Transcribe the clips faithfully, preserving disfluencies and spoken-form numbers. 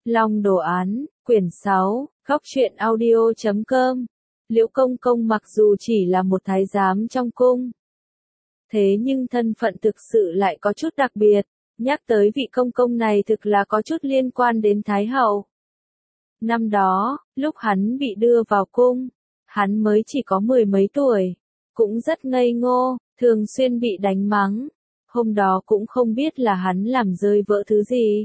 Long đồ án, quyển sáu, góc truyện audio chấm com. Liễu Công Công mặc dù chỉ là một thái giám trong cung, thế nhưng thân phận thực sự lại có chút đặc biệt. Nhắc tới vị công công này thực là có chút liên quan đến Thái Hậu. Năm đó, lúc hắn bị đưa vào cung, hắn mới chỉ có mười mấy tuổi, cũng rất ngây ngô, thường xuyên bị đánh mắng. Hôm đó cũng không biết là hắn làm rơi vỡ thứ gì,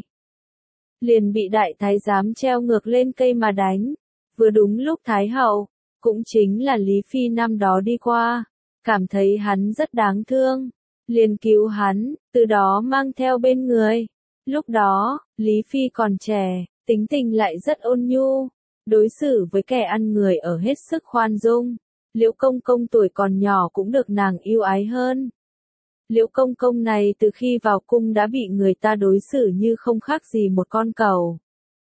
liền bị đại thái giám treo ngược lên cây mà đánh. Vừa đúng lúc Thái Hậu, cũng chính là Lý Phi năm đó đi qua, cảm thấy hắn rất đáng thương, liền cứu hắn, từ đó mang theo bên người. Lúc đó, Lý Phi còn trẻ, tính tình lại rất ôn nhu, đối xử với kẻ ăn người ở hết sức khoan dung. Liễu Công Công tuổi còn nhỏ cũng được nàng yêu ái hơn. Liễu Công Công này từ khi vào cung đã bị người ta đối xử như không khác gì một con cẩu.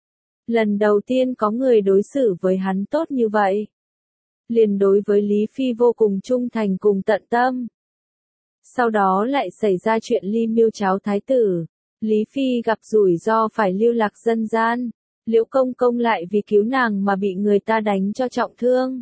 Lần đầu tiên có người đối xử với hắn tốt như vậy, liền đối với Lý Phi vô cùng trung thành cùng tận tâm. Sau đó lại xảy ra chuyện ly miêu cháo thái tử, Lý Phi gặp rủi ro phải lưu lạc dân gian, Liễu Công Công lại vì cứu nàng mà bị người ta đánh cho trọng thương,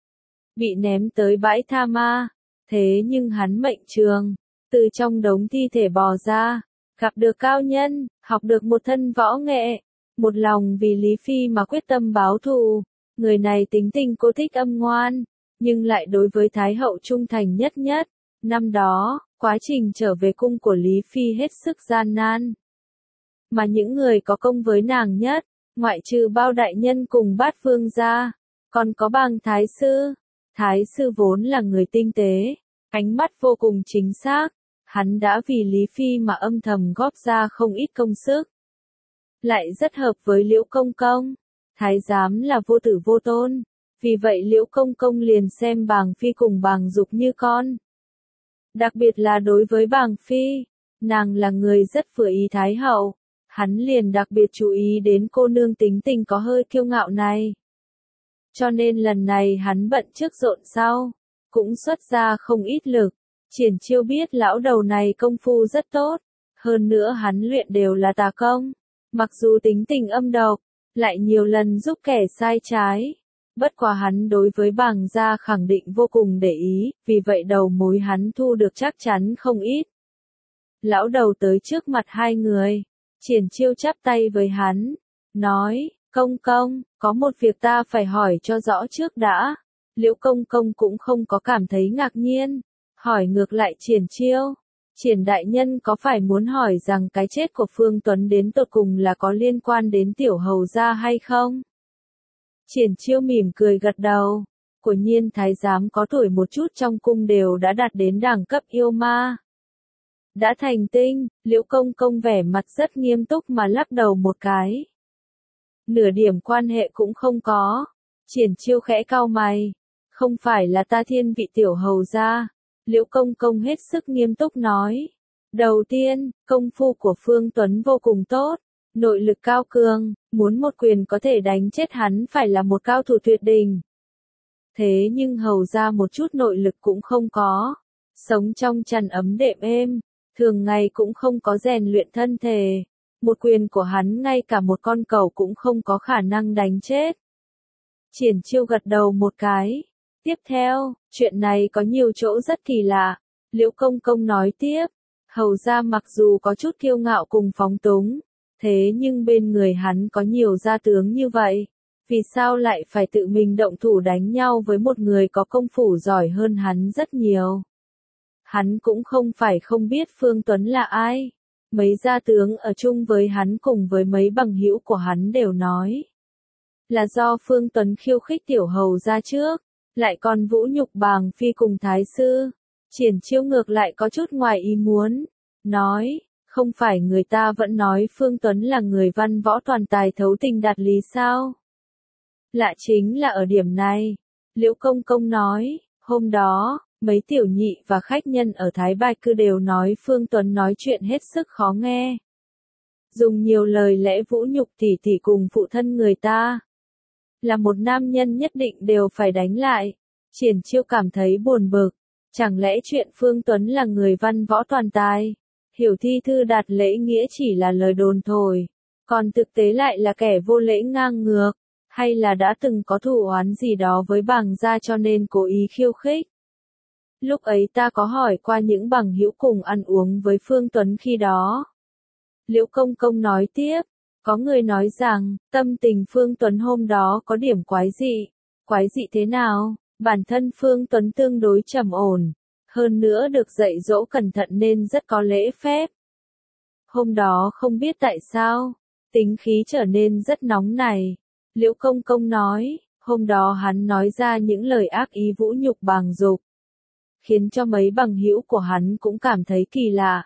bị ném tới bãi tha ma. Thế nhưng hắn mệnh trường, từ trong đống thi thể bò ra, gặp được cao nhân, học được một thân võ nghệ, một lòng vì Lý Phi mà quyết tâm báo thù. Người này tính tình cô thích âm ngoan, nhưng lại đối với Thái Hậu trung thành nhất nhất. Năm đó, quá trình trở về cung của Lý Phi hết sức gian nan. Mà những người có công với nàng nhất, ngoại trừ Bao đại nhân cùng Bát Vương ra, còn có Bàng Thái Sư. Thái Sư vốn là người tinh tế, ánh mắt vô cùng chính xác, hắn đã vì Lý Phi mà âm thầm góp ra không ít công sức. Lại rất hợp với Liễu Công Công, thái giám là vô tử vô tôn, vì vậy Liễu Công Công liền xem Bàng Phi cùng Bàng Dục như con. Đặc biệt là đối với Bàng Phi, nàng là người rất vừa ý Thái Hậu, hắn liền đặc biệt chú ý đến cô nương tính tình có hơi kiêu ngạo này. Cho nên lần này hắn bận trước rộn sau, cũng xuất ra không ít lực. Triển Chiêu biết lão đầu này công phu rất tốt, hơn nữa hắn luyện đều là tà công, mặc dù tính tình âm độc, lại nhiều lần giúp kẻ sai trái. Bất quá hắn đối với Bàng gia khẳng định vô cùng để ý, vì vậy đầu mối hắn thu được chắc chắn không ít. Lão đầu tới trước mặt hai người, Triển Chiêu chắp tay với hắn, nói, Công Công, có một việc ta phải hỏi cho rõ trước đã. Liễu Công Công cũng không có cảm thấy ngạc nhiên, hỏi ngược lại Triển Chiêu, Triển đại nhân có phải muốn hỏi rằng cái chết của Phương Tuấn đến tột cùng là có liên quan đến tiểu hầu gia hay không? Triển Chiêu mỉm cười gật đầu, quả nhiên thái giám có tuổi một chút trong cung đều đã đạt đến đẳng cấp yêu ma. Đã thành tinh, Liễu Công Công vẻ mặt rất nghiêm túc mà lắc đầu một cái. Nửa điểm quan hệ cũng không có. Triển Chiêu khẽ cau mày, không phải là ta thiên vị tiểu hầu gia. Liễu Công Công hết sức nghiêm túc nói. Đầu tiên, công phu của Phương Tuấn vô cùng tốt, nội lực cao cường, muốn một quyền có thể đánh chết hắn phải là một cao thủ tuyệt đỉnh. Thế nhưng hầu gia một chút nội lực cũng không có, sống trong chăn ấm đệm êm, thường ngày cũng không có rèn luyện thân thể. Một quyền của hắn ngay cả một con cẩu cũng không có khả năng đánh chết. Triển Chiêu gật đầu một cái. Tiếp theo, chuyện này có nhiều chỗ rất kỳ lạ. Liễu Công Công nói tiếp, hầu gia mặc dù có chút kiêu ngạo cùng phóng túng, thế nhưng bên người hắn có nhiều gia tướng như vậy, vì sao lại phải tự mình động thủ đánh nhau với một người có công phu giỏi hơn hắn rất nhiều? Hắn cũng không phải không biết Phương Tuấn là ai. Mấy gia tướng ở chung với hắn cùng với mấy bằng hữu của hắn đều nói là do Phương Tuấn khiêu khích tiểu hầu gia trước, lại còn vũ nhục Bàng Phi cùng Thái Sư. Triển Chiêu ngược lại có chút ngoài ý muốn, nói, không phải người ta vẫn nói Phương Tuấn là người văn võ toàn tài thấu tình đạt lý sao? Lạ chính là ở điểm này. Liễu Công Công nói, hôm đó, mấy tiểu nhị và khách nhân ở Thái Bạch Cư đều nói Phương Tuấn nói chuyện hết sức khó nghe. Dùng nhiều lời lẽ vũ nhục tỷ tỷ cùng phụ thân người ta. Là một nam nhân nhất định đều phải đánh lại. Triển Chiêu cảm thấy buồn bực. Chẳng lẽ chuyện Phương Tuấn là người văn võ toàn tài, hiểu thi thư đạt lễ nghĩa chỉ là lời đồn thổi, còn thực tế lại là kẻ vô lễ ngang ngược, hay là đã từng có thù oán gì đó với bàng gia cho nên cố ý khiêu khích. Lúc ấy ta có hỏi qua những bằng hữu cùng ăn uống với Phương Tuấn khi đó. Liễu Công Công nói tiếp, có người nói rằng, tâm tình Phương Tuấn hôm đó có điểm quái dị. Quái dị thế nào? Bản thân Phương Tuấn tương đối trầm ổn, hơn nữa được dạy dỗ cẩn thận nên rất có lễ phép. Hôm đó không biết tại sao, tính khí trở nên rất nóng này. Liễu Công Công nói, hôm đó hắn nói ra những lời ác ý vũ nhục Bàng Dục, khiến cho mấy bằng hữu của hắn cũng cảm thấy kỳ lạ.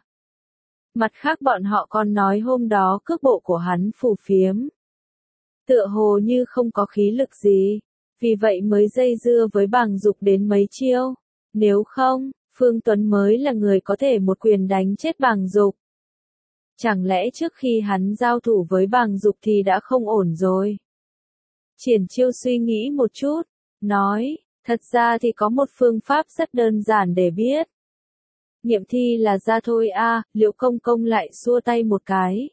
Mặt khác bọn họ còn nói hôm đó cước bộ của hắn phù phiếm, tựa hồ như không có khí lực gì, vì vậy mới dây dưa với Bàng Dục đến mấy chiêu. Nếu không, Phương Tuấn mới là người có thể một quyền đánh chết Bàng Dục. Chẳng lẽ trước khi hắn giao thủ với Bàng Dục thì đã không ổn rồi? Triển Chiêu suy nghĩ một chút, nói, thật ra thì có một phương pháp rất đơn giản để biết. Nghiệm thi là ra thôi a. À, Liễu Công Công lại xua tay một cái.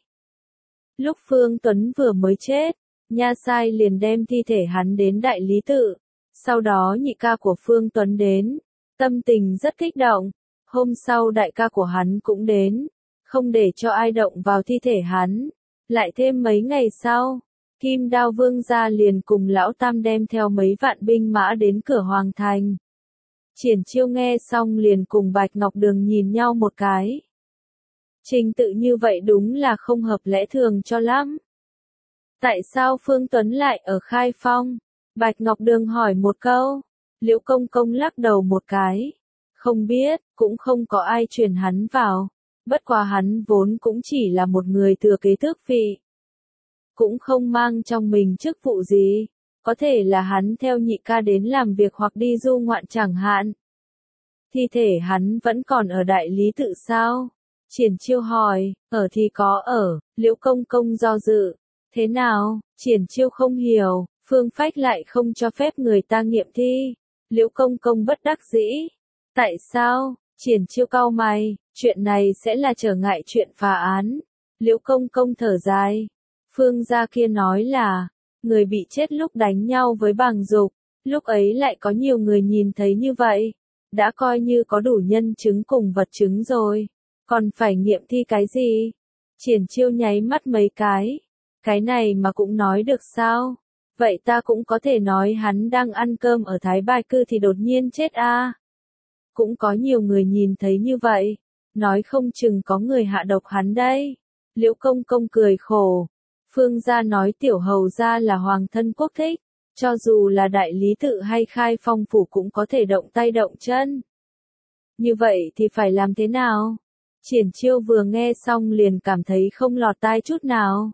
Lúc Phương Tuấn vừa mới chết, Nha Sai liền đem thi thể hắn đến Đại Lý Tự. Sau đó nhị ca của Phương Tuấn đến, tâm tình rất kích động. Hôm sau đại ca của hắn cũng đến, không để cho ai động vào thi thể hắn. Lại thêm mấy ngày sau, Kim Đao Vương gia liền cùng Lão Tam đem theo mấy vạn binh mã đến cửa Hoàng Thành. Triển Chiêu nghe xong liền cùng Bạch Ngọc Đường nhìn nhau một cái. Trình tự như vậy đúng là không hợp lẽ thường cho lắm. Tại sao Phương Tuấn lại ở Khai Phong? Bạch Ngọc Đường hỏi một câu. Liễu Công Công lắc đầu một cái. Không biết, cũng không có ai truyền hắn vào. Bất quá hắn vốn cũng chỉ là một người thừa kế tước vị. Cũng không mang trong mình chức vụ gì. Có thể là hắn theo nhị ca đến làm việc hoặc đi du ngoạn chẳng hạn. Thi thể hắn vẫn còn ở Đại Lý Tự sao? Triển Chiêu hỏi, ở thì có ở. Liễu Công Công do dự. Thế nào? Triển Chiêu không hiểu, Phương Phách lại không cho phép người ta nghiệm thi. Liễu Công Công bất đắc dĩ. Tại sao? Triển Chiêu cau mày, chuyện này sẽ là trở ngại chuyện phá án. Liễu Công Công thở dài. Phương gia kia nói là, người bị chết lúc đánh nhau với Bàng Dục, lúc ấy lại có nhiều người nhìn thấy như vậy. Đã coi như có đủ nhân chứng cùng vật chứng rồi. Còn phải nghiệm thi cái gì? Triển Chiêu nháy mắt mấy cái. Cái này mà cũng nói được sao? Vậy ta cũng có thể nói hắn đang ăn cơm ở Thái Bài Cư thì đột nhiên chết a. À? Cũng có nhiều người nhìn thấy như vậy. Nói không chừng có người hạ độc hắn đây. Liễu Công Công cười khổ. Phương gia nói tiểu hầu gia là hoàng thân quốc thích. Cho dù là Đại Lý Tự hay Khai Phong phủ cũng có thể động tay động chân. Như vậy thì phải làm thế nào? Triển Chiêu vừa nghe xong liền cảm thấy không lọt tai chút nào.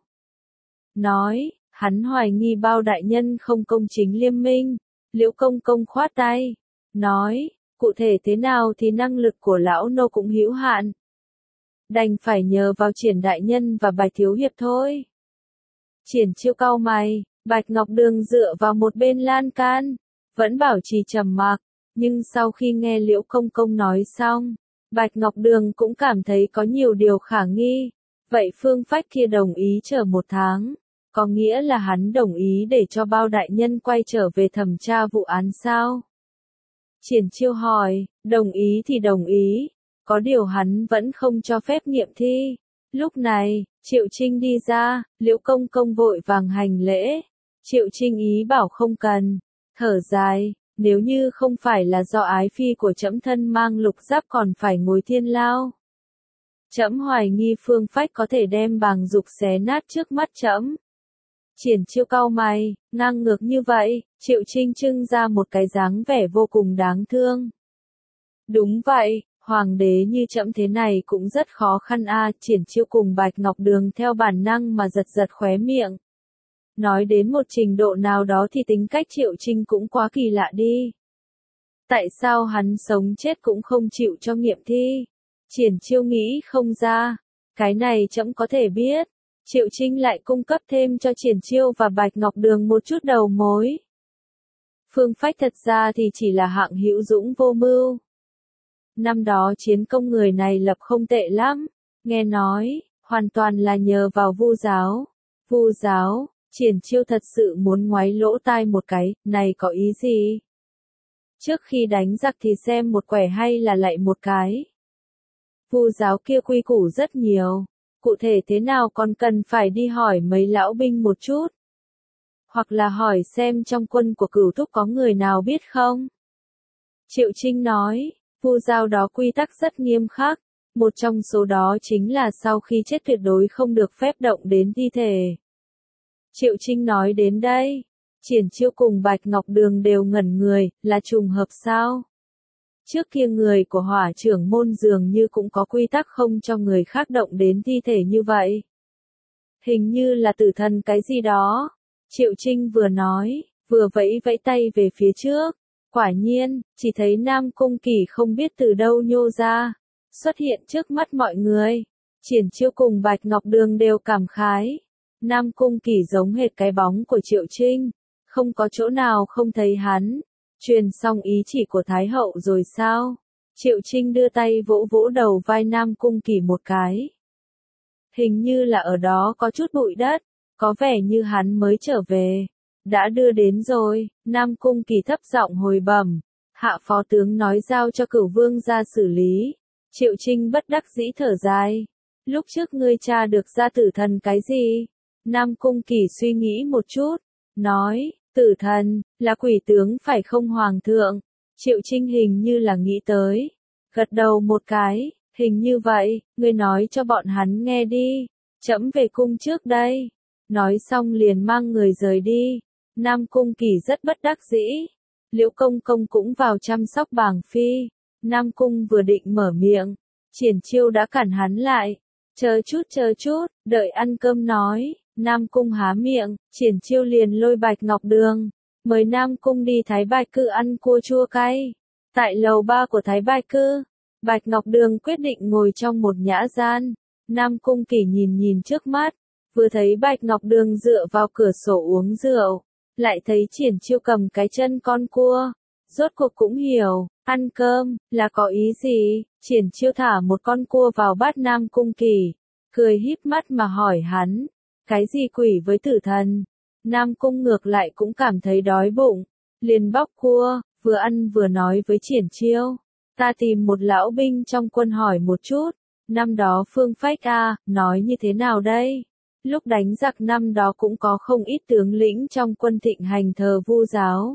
Nói, hắn hoài nghi Bao đại nhân không công chính liêm minh. Liễu Công Công khoát tay. Nói, cụ thể thế nào thì năng lực của lão nô cũng hữu hạn. Đành phải nhờ vào Triển đại nhân và Bạch thiếu hiệp thôi. Triển Chiêu cau mày, Bạch Ngọc Đường dựa vào một bên lan can, vẫn bảo trì trầm mặc, nhưng sau khi nghe Liễu Công Công nói xong, Bạch Ngọc Đường cũng cảm thấy có nhiều điều khả nghi. Vậy Phương Phách kia đồng ý chờ một tháng, có nghĩa là hắn đồng ý để cho Bao đại nhân quay trở về thẩm tra vụ án sao? Triển Chiêu hỏi, đồng ý thì đồng ý, có điều hắn vẫn không cho phép nghiệm thi. Lúc này, Triệu Trinh đi ra, Liễu Công Công vội vàng hành lễ. Triệu Trinh ý bảo không cần, thở dài, nếu như không phải là do ái phi của trẫm thân mang lục giáp còn phải ngồi thiên lao. Trẫm hoài nghi Phương Phách có thể đem Bàng Dục xé nát trước mắt trẫm. Triển Chiêu cau mày, ngang ngược như vậy, Triệu Trinh trưng ra một cái dáng vẻ vô cùng đáng thương. Đúng vậy, hoàng đế như trẫm thế này cũng rất khó khăn a. À, Triển Chiêu cùng Bạch Ngọc Đường theo bản năng mà giật giật khóe miệng. Nói đến một trình độ nào đó thì tính cách Triệu Trinh cũng quá kỳ lạ đi. Tại sao hắn sống chết cũng không chịu cho nghiệm thi? Triển Chiêu nghĩ không ra. Cái này trẫm có thể biết. Triệu Trinh lại cung cấp thêm cho Triển Chiêu và Bạch Ngọc Đường một chút đầu mối. Phương Phách thật ra thì chỉ là hạng hữu dũng vô mưu. Năm đó chiến công người này lập không tệ lắm. Nghe nói, hoàn toàn là nhờ vào Vu giáo. Vu giáo, Triển Chiêu thật sự muốn ngoáy lỗ tai một cái, này có ý gì? Trước khi đánh giặc thì xem một quẻ hay là lạy một cái. Vu giáo kia quy củ rất nhiều, cụ thể thế nào còn cần phải đi hỏi mấy lão binh một chút. Hoặc là hỏi xem trong quân của Cửu Thúc có người nào biết không? Triệu Trinh nói, Vu giáo đó quy tắc rất nghiêm khắc, một trong số đó chính là sau khi chết tuyệt đối không được phép động đến thi thể. Triệu Trinh nói đến đây, Triển Chiêu cùng Bạch Ngọc Đường đều ngẩn người, là trùng hợp sao? Trước kia người của Hỏa trưởng môn dường như cũng có quy tắc không cho người khác động đến thi thể như vậy. Hình như là tử thần cái gì đó. Triệu Trinh vừa nói, vừa vẫy vẫy tay về phía trước. Quả nhiên, chỉ thấy Nam Cung Kỳ không biết từ đâu nhô ra, xuất hiện trước mắt mọi người. Triển Chiêu cùng Bạch Ngọc Đường đều cảm khái. Nam Cung Kỳ giống hệt cái bóng của Triệu Trinh, không có chỗ nào không thấy hắn. Truyền xong ý chỉ của Thái Hậu rồi sao? Triệu Trinh đưa tay vỗ vỗ đầu vai Nam Cung Kỳ một cái. Hình như là ở đó có chút bụi đất, có vẻ như hắn mới trở về. Đã đưa đến rồi, Nam Cung Kỳ thấp giọng hồi bẩm. Hạ phó tướng nói giao cho Cửu Vương ra xử lý. Triệu Trinh bất đắc dĩ thở dài. Lúc trước ngươi tra được ra tử thần cái gì? Nam Cung Kỳ suy nghĩ một chút, nói, tử thần, là quỷ tướng phải không hoàng thượng? Triệu Trinh hình như là nghĩ tới. Gật đầu một cái, hình như vậy, ngươi nói cho bọn hắn nghe đi. Trẫm về cung trước đây. Nói xong liền mang người rời đi. Nam Cung Kỳ rất bất đắc dĩ. Liễu Công Công cũng vào chăm sóc bàng phi. Nam Cung vừa định mở miệng, Triển Chiêu đã cản hắn lại. Chờ chút chờ chút, đợi ăn cơm nói. Nam Cung há miệng, Triển Chiêu liền lôi Bạch Ngọc Đường, mời Nam Cung đi Thái Bạch Cư ăn cua chua cay. Tại lầu ba của Thái Bạch Cư, Bạch Ngọc Đường quyết định ngồi trong một nhã gian. Nam Cung Kỳ nhìn nhìn trước mắt, vừa thấy Bạch Ngọc Đường dựa vào cửa sổ uống rượu, lại thấy Triển Chiêu cầm cái chân con cua, rốt cuộc cũng hiểu, ăn cơm, là có ý gì? Triển Chiêu thả một con cua vào bát Nam Cung Kỳ, cười híp mắt mà hỏi hắn. Cái gì quỷ với tử thần? Nam Cung ngược lại cũng cảm thấy đói bụng, liền bóc cua, vừa ăn vừa nói với Triển Chiêu. Ta tìm một lão binh trong quân hỏi một chút, năm đó Phương Phách A, nói như thế nào đây? Lúc đánh giặc năm đó cũng có không ít tướng lĩnh trong quân thịnh hành thờ Vu giáo.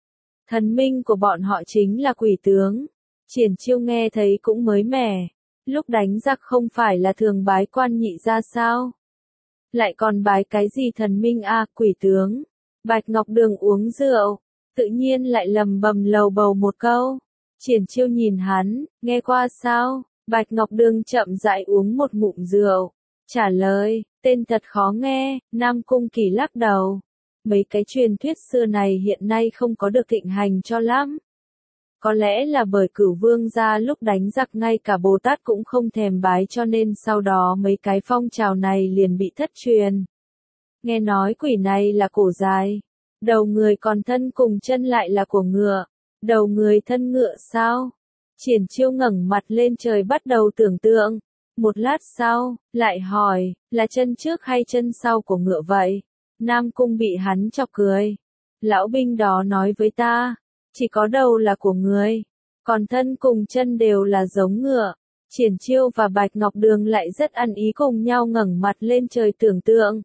Thần minh của bọn họ chính là quỷ tướng. Triển Chiêu nghe thấy cũng mới mẻ. Lúc đánh giặc không phải là thường bái quan nhị ra sao? Lại còn bái cái gì thần minh a à, quỷ tướng. Bạch Ngọc Đường uống rượu, tự nhiên lại lầm bầm lầu bầu một câu. Triển Chiêu nhìn hắn, nghe qua sao? Bạch Ngọc Đường chậm rãi uống một ngụm rượu, trả lời, tên thật khó nghe. Nam Cung Kỳ lắc đầu. Mấy cái truyền thuyết xưa này hiện nay không có được thịnh hành cho lắm. Có lẽ là bởi Cửu Vương gia lúc đánh giặc ngay cả Bồ Tát cũng không thèm bái cho nên sau đó mấy cái phong trào này liền bị thất truyền. Nghe nói quỷ này là cổ dài, đầu người còn thân cùng chân lại là của ngựa, đầu người thân ngựa sao? Triển Chiêu ngẩng mặt lên trời bắt đầu tưởng tượng, một lát sau, lại hỏi, là chân trước hay chân sau của ngựa vậy? Nam Cung bị hắn chọc cười. Lão binh đó nói với ta, chỉ có đầu là của người, còn thân cùng chân đều là giống ngựa. Triển Chiêu và Bạch Ngọc Đường lại rất ăn ý cùng nhau ngẩng mặt lên trời tưởng tượng.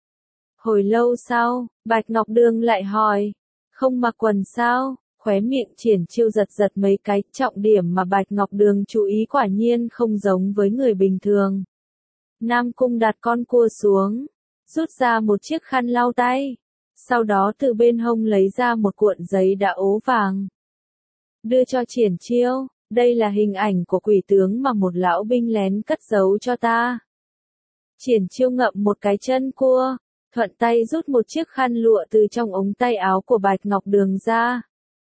Hồi lâu sau, Bạch Ngọc Đường lại hỏi, không mặc quần sao? Khóe miệng Triển Chiêu giật giật mấy cái, trọng điểm mà Bạch Ngọc Đường chú ý quả nhiên không giống với người bình thường. Nam Cung đặt con cua xuống, rút ra một chiếc khăn lau tay. Sau đó từ bên hông lấy ra một cuộn giấy đã ố vàng. Đưa cho Triển Chiêu, đây là hình ảnh của quỷ tướng mà một lão binh lén cất giấu cho ta. Triển Chiêu ngậm một cái chân cua, thuận tay rút một chiếc khăn lụa từ trong ống tay áo của Bạch Ngọc Đường ra.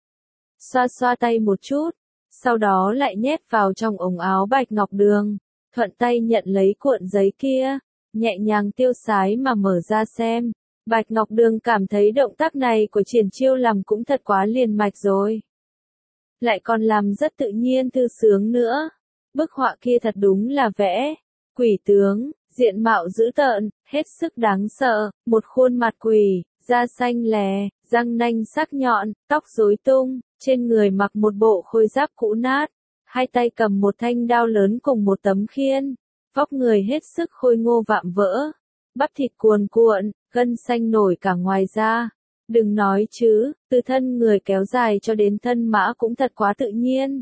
Xoa xoa tay một chút, sau đó lại nhét vào trong ống áo Bạch Ngọc Đường, thuận tay nhận lấy cuộn giấy kia, nhẹ nhàng tiêu sái mà mở ra xem. Bạch Ngọc Đường cảm thấy động tác này của Triển Chiêu làm cũng thật quá liền mạch rồi. Lại còn làm rất tự nhiên thư sướng nữa. Bức họa kia thật đúng là vẽ. Quỷ tướng, diện mạo dữ tợn, hết sức đáng sợ, một khuôn mặt quỷ, da xanh lè, răng nanh sắc nhọn, tóc rối tung, trên người mặc một bộ khôi giáp cũ nát, hai tay cầm một thanh đao lớn cùng một tấm khiên, vóc người hết sức khôi ngô vạm vỡ, bắp thịt cuồn cuộn, gân xanh nổi cả ngoài da. Đừng nói chứ, từ thân người kéo dài cho đến thân mã cũng thật quá tự nhiên.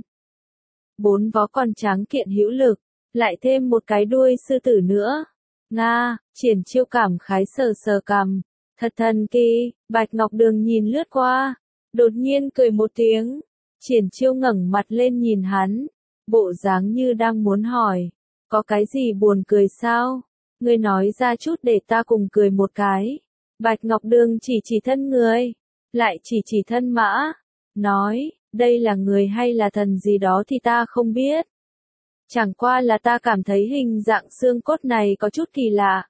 Bốn vó còn tráng kiện hữu lực, lại thêm một cái đuôi sư tử nữa. Nga, Triển Chiêu cảm khái sờ sờ cằm. Thật thần kỳ, Bạch Ngọc Đường nhìn lướt qua, đột nhiên cười một tiếng. Triển Chiêu ngẩng mặt lên nhìn hắn, bộ dáng như đang muốn hỏi, có cái gì buồn cười sao? Ngươi nói ra chút để ta cùng cười một cái. Bạch Ngọc Đường chỉ chỉ thân người, lại chỉ chỉ thân mã, nói, đây là người hay là thần gì đó thì ta không biết. Chẳng qua là ta cảm thấy hình dạng xương cốt này có chút kỳ lạ.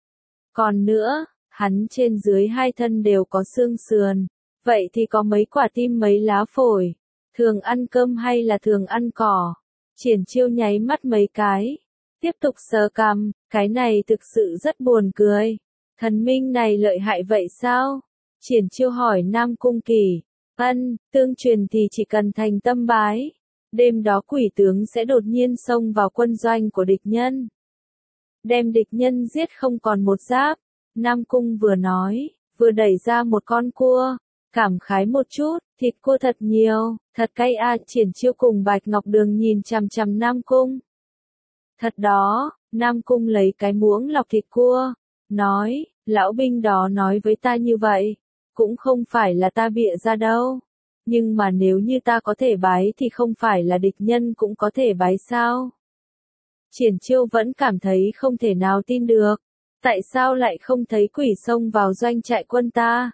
Còn nữa, hắn trên dưới hai thân đều có xương sườn, vậy thì có mấy quả tim mấy lá phổi, thường ăn cơm hay là thường ăn cỏ? Triển Chiêu nháy mắt mấy cái, tiếp tục sờ cằm, cái này thực sự rất buồn cười. Thần minh này lợi hại vậy sao? Triển Chiêu hỏi Nam Cung Kỳ. Ân, tương truyền thì chỉ cần thành tâm bái, đêm đó quỷ tướng sẽ đột nhiên xông vào quân doanh của địch nhân, đem địch nhân giết không còn một giáp. Nam Cung vừa nói, vừa đẩy ra một con cua, cảm khái một chút, thịt cua thật nhiều, thật cay a. Triển Chiêu cùng Bạch Ngọc Đường nhìn chằm chằm Nam Cung. Thật đó, Nam Cung lấy cái muỗng lọc thịt cua, nói, lão binh đó nói với ta như vậy, cũng không phải là ta bịa ra đâu. Nhưng mà nếu như ta có thể bái thì không phải là địch nhân cũng có thể bái sao? Triển Chiêu vẫn cảm thấy không thể nào tin được. Tại sao lại không thấy quỷ xông vào doanh trại quân ta?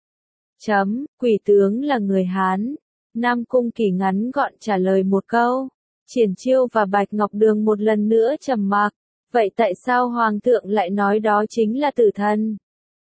Chấm, quỷ tướng là người Hán. Nam Cung Kỳ ngắn gọn trả lời một câu. Triển Chiêu và Bạch Ngọc Đường một lần nữa trầm mặc. Vậy tại sao Hoàng thượng lại nói đó chính là tử thần?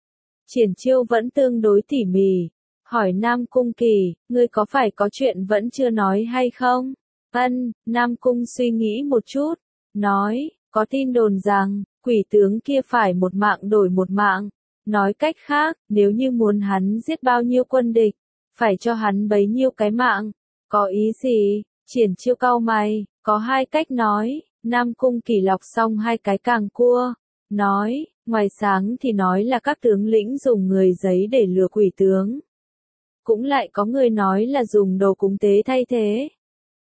Triển Chiêu vẫn tương đối tỉ mỉ, hỏi Nam Cung Kỳ, ngươi có phải có chuyện vẫn chưa nói hay không? Ân, Nam Cung suy nghĩ một chút, nói, có tin đồn rằng, quỷ tướng kia phải một mạng đổi một mạng. Nói cách khác, nếu như muốn hắn giết bao nhiêu quân địch, phải cho hắn bấy nhiêu cái mạng. Có ý gì? Triển Chiêu cau mày, có hai cách nói. Nam Cung Kỳ lọc xong hai cái càng cua, nói, ngoài sáng thì nói là các tướng lĩnh dùng người giấy để lừa quỷ tướng. Cũng lại có người nói là dùng đồ cúng tế thay thế.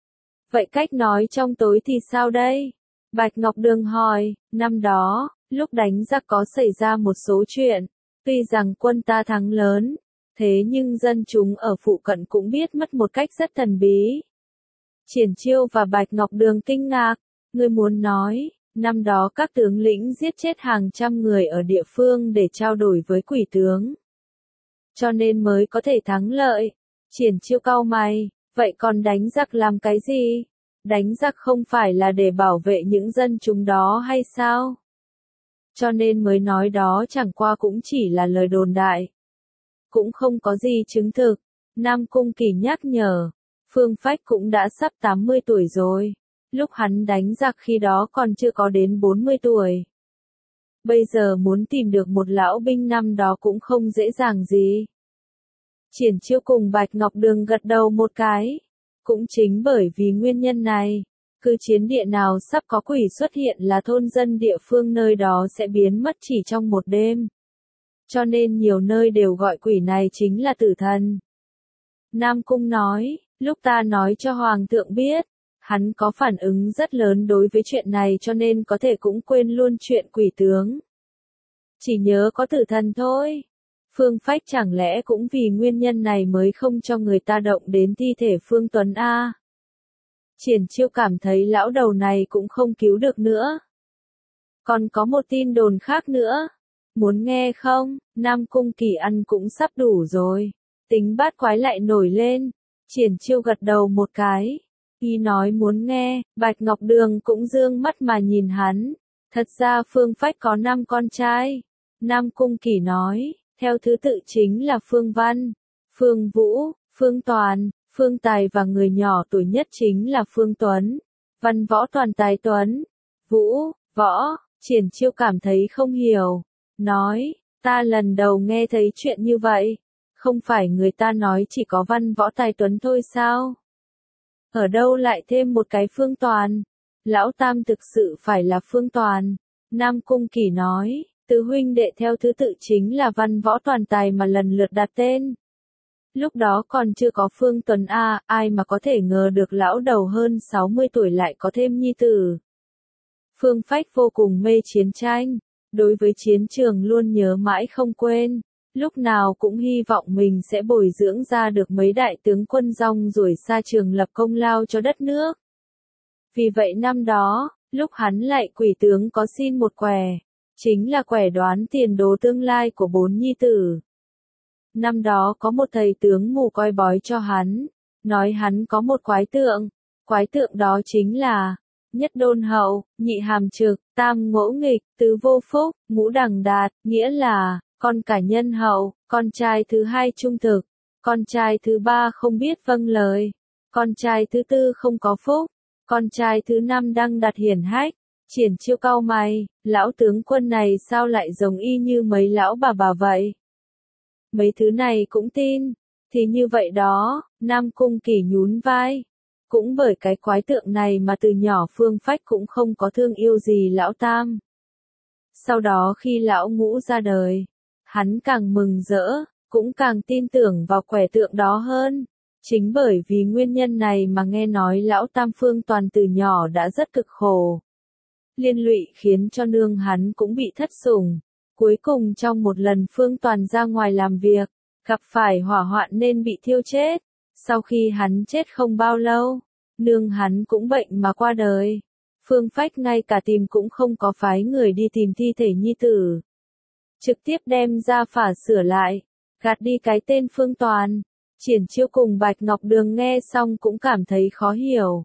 Vậy cách nói trong tối thì sao đây? Bạch Ngọc Đường hỏi, năm đó, lúc đánh giặc có xảy ra một số chuyện, tuy rằng quân ta thắng lớn, thế nhưng dân chúng ở phụ cận cũng biết mất một cách rất thần bí. Triển Chiêu và Bạch Ngọc Đường kinh ngạc, ngươi muốn nói, năm đó các tướng lĩnh giết chết hàng trăm người ở địa phương để trao đổi với quỷ tướng, cho nên mới có thể thắng lợi. Triển Chiêu cau mày, vậy còn đánh giặc làm cái gì? Đánh giặc không phải là để bảo vệ những dân chúng đó hay sao? Cho nên mới nói đó chẳng qua cũng chỉ là lời đồn đại, cũng không có gì chứng thực. Nam Cung Kỳ nhắc nhở, Phương Phách cũng đã sắp tám mươi tuổi rồi, lúc hắn đánh giặc khi đó còn chưa có đến bốn mươi tuổi. Bây giờ muốn tìm được một lão binh năm đó cũng không dễ dàng gì. Triển Chiêu cùng Bạch Ngọc Đường gật đầu một cái. Cũng chính bởi vì nguyên nhân này, cứ chiến địa nào sắp có quỷ xuất hiện là thôn dân địa phương nơi đó sẽ biến mất chỉ trong một đêm. Cho nên nhiều nơi đều gọi quỷ này chính là tử thần. Nam Cung nói, lúc ta nói cho Hoàng thượng biết, hắn có phản ứng rất lớn đối với chuyện này cho nên có thể cũng quên luôn chuyện quỷ tướng. Chỉ nhớ có tử thần thôi. Phương Phách chẳng lẽ cũng vì nguyên nhân này mới không cho người ta động đến thi thể Phương Tuấn A. Triển Chiêu cảm thấy lão đầu này cũng không cứu được nữa. Còn có một tin đồn khác nữa. Muốn nghe không? Nam Cung Kỳ ăn cũng sắp đủ rồi. Tính bát quái lại nổi lên. Triển Chiêu gật đầu một cái. Y nói muốn nghe, Bạch Ngọc Đường cũng dương mắt mà nhìn hắn. Thật ra Phương Phách có năm con trai. Nam Cung Kỳ nói, theo thứ tự chính là Phương Văn, Phương Vũ, Phương Toàn, Phương Tài và người nhỏ tuổi nhất chính là Phương Tuấn. Văn võ toàn tài Tuấn, Vũ, võ, Triển Chiêu cảm thấy không hiểu, nói, ta lần đầu nghe thấy chuyện như vậy, không phải người ta nói chỉ có văn võ tài tuấn thôi sao? Ở đâu lại thêm một cái Phương Toàn? Lão Tam thực sự phải là Phương Toàn. Nam Cung Kỳ nói, tứ huynh đệ theo thứ tự chính là văn võ toàn tài mà lần lượt đặt tên. Lúc đó còn chưa có Phương Tuấn A, ai mà có thể ngờ được lão đầu hơn sáu mươi tuổi lại có thêm nhi tử. Phương Phách vô cùng mê chiến tranh, đối với chiến trường luôn nhớ mãi không quên, lúc nào cũng hy vọng mình sẽ bồi dưỡng ra được mấy đại tướng quân rong ruổi xa trường lập công lao cho đất nước. Vì vậy năm đó, lúc hắn lại quỷ tướng có xin một quẻ, chính là quẻ đoán tiền đồ tương lai của bốn nhi tử. Năm đó có một thầy tướng mù coi bói cho hắn, nói hắn có một quái tượng, quái tượng đó chính là nhất đôn hậu, nhị hàm trực, tam ngỗ nghịch, tứ vô phúc, ngũ đẳng đạt, nghĩa là con cả nhân hậu, con trai thứ hai trung thực, con trai thứ ba không biết vâng lời, con trai thứ tư không có phúc, con trai thứ năm đăng đạt hiển hách. Triển Chiêu cau mày, lão tướng quân này sao lại giống y như mấy lão bà bà vậy? Mấy thứ này cũng tin, thì như vậy đó, Nam Cung Kỳ nhún vai. Cũng bởi cái quái tượng này mà từ nhỏ Phương Phách cũng không có thương yêu gì lão Tam. Sau đó khi lão Ngũ ra đời, hắn càng mừng rỡ, cũng càng tin tưởng vào quẻ tượng đó hơn. Chính bởi vì nguyên nhân này mà nghe nói lão Tam Phương Toàn từ nhỏ đã rất cực khổ. Liên lụy khiến cho nương hắn cũng bị thất sủng. Cuối cùng trong một lần Phương Toàn ra ngoài làm việc, gặp phải hỏa hoạn nên bị thiêu chết. Sau khi hắn chết không bao lâu, nương hắn cũng bệnh mà qua đời. Phương Phách ngay cả tìm cũng không có phái người đi tìm thi thể nhi tử. Trực tiếp đem ra phả sửa lại, gạt đi cái tên Phương Toàn. Triển Chiêu cùng Bạch Ngọc Đường nghe xong cũng cảm thấy khó hiểu.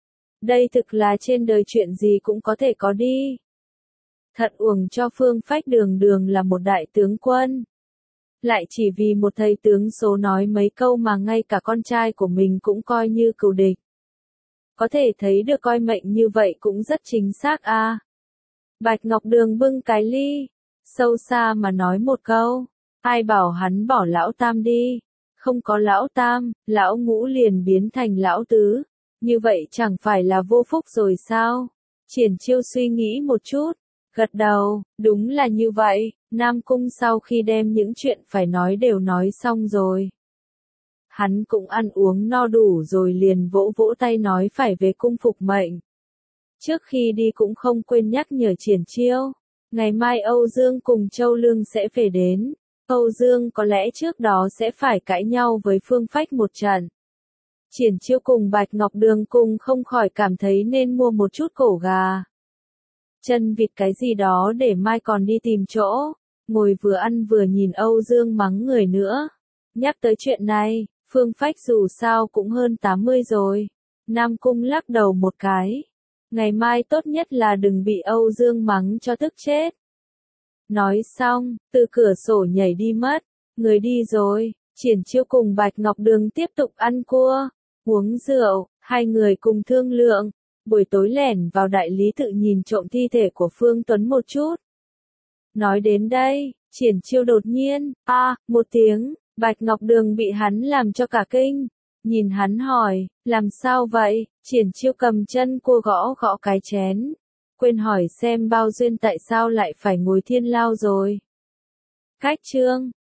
Đây thực là trên đời chuyện gì cũng có thể có đi. Thật uổng cho Phương Phách đường đường là một đại tướng quân. Lại chỉ vì một thầy tướng số nói mấy câu mà ngay cả con trai của mình cũng coi như cừu địch. Có thể thấy được coi mệnh như vậy cũng rất chính xác a. À. Bạch Ngọc Đường bưng cái ly, sâu xa mà nói một câu, ai bảo hắn bỏ lão Tam đi, không có lão Tam, lão Ngũ liền biến thành lão Tứ, như vậy chẳng phải là vô phúc rồi sao? Triển Chiêu suy nghĩ một chút, gật đầu, đúng là như vậy. Nam Cung sau khi đem những chuyện phải nói đều nói xong rồi. Hắn cũng ăn uống no đủ rồi liền vỗ vỗ tay nói phải về cung phục mệnh. Trước khi đi cũng không quên nhắc nhở Triển Chiêu, ngày mai Âu Dương cùng Châu Lương sẽ về đến. Âu Dương có lẽ trước đó sẽ phải cãi nhau với Phương Phách một trận. Triển Chiêu cùng Bạch Ngọc Đường cùng không khỏi cảm thấy nên mua một chút cổ gà, chân vịt cái gì đó để mai còn đi tìm chỗ. Ngồi vừa ăn vừa nhìn Âu Dương mắng người nữa. Nhắc tới chuyện này, Phương Phách dù sao cũng hơn tám mươi rồi. Nam Cung lắc đầu một cái. Ngày mai tốt nhất là đừng bị Âu Dương mắng cho tức chết. Nói xong, từ cửa sổ nhảy đi mất. Người đi rồi, Triển Chiêu cùng Bạch Ngọc Đường tiếp tục ăn cua, uống rượu, hai người cùng thương lượng. Buổi tối lẻn vào đại lý tự nhìn trộm thi thể của Phương Tuấn một chút. Nói đến đây, Triển Chiêu đột nhiên, a, à, một tiếng, Bạch Ngọc Đường bị hắn làm cho cả kinh. Nhìn hắn hỏi, làm sao vậy? Triển Chiêu cầm chân cua gõ gõ cái chén. Quên hỏi xem bao duyên tại sao lại phải ngồi thiên lao rồi. Cách chương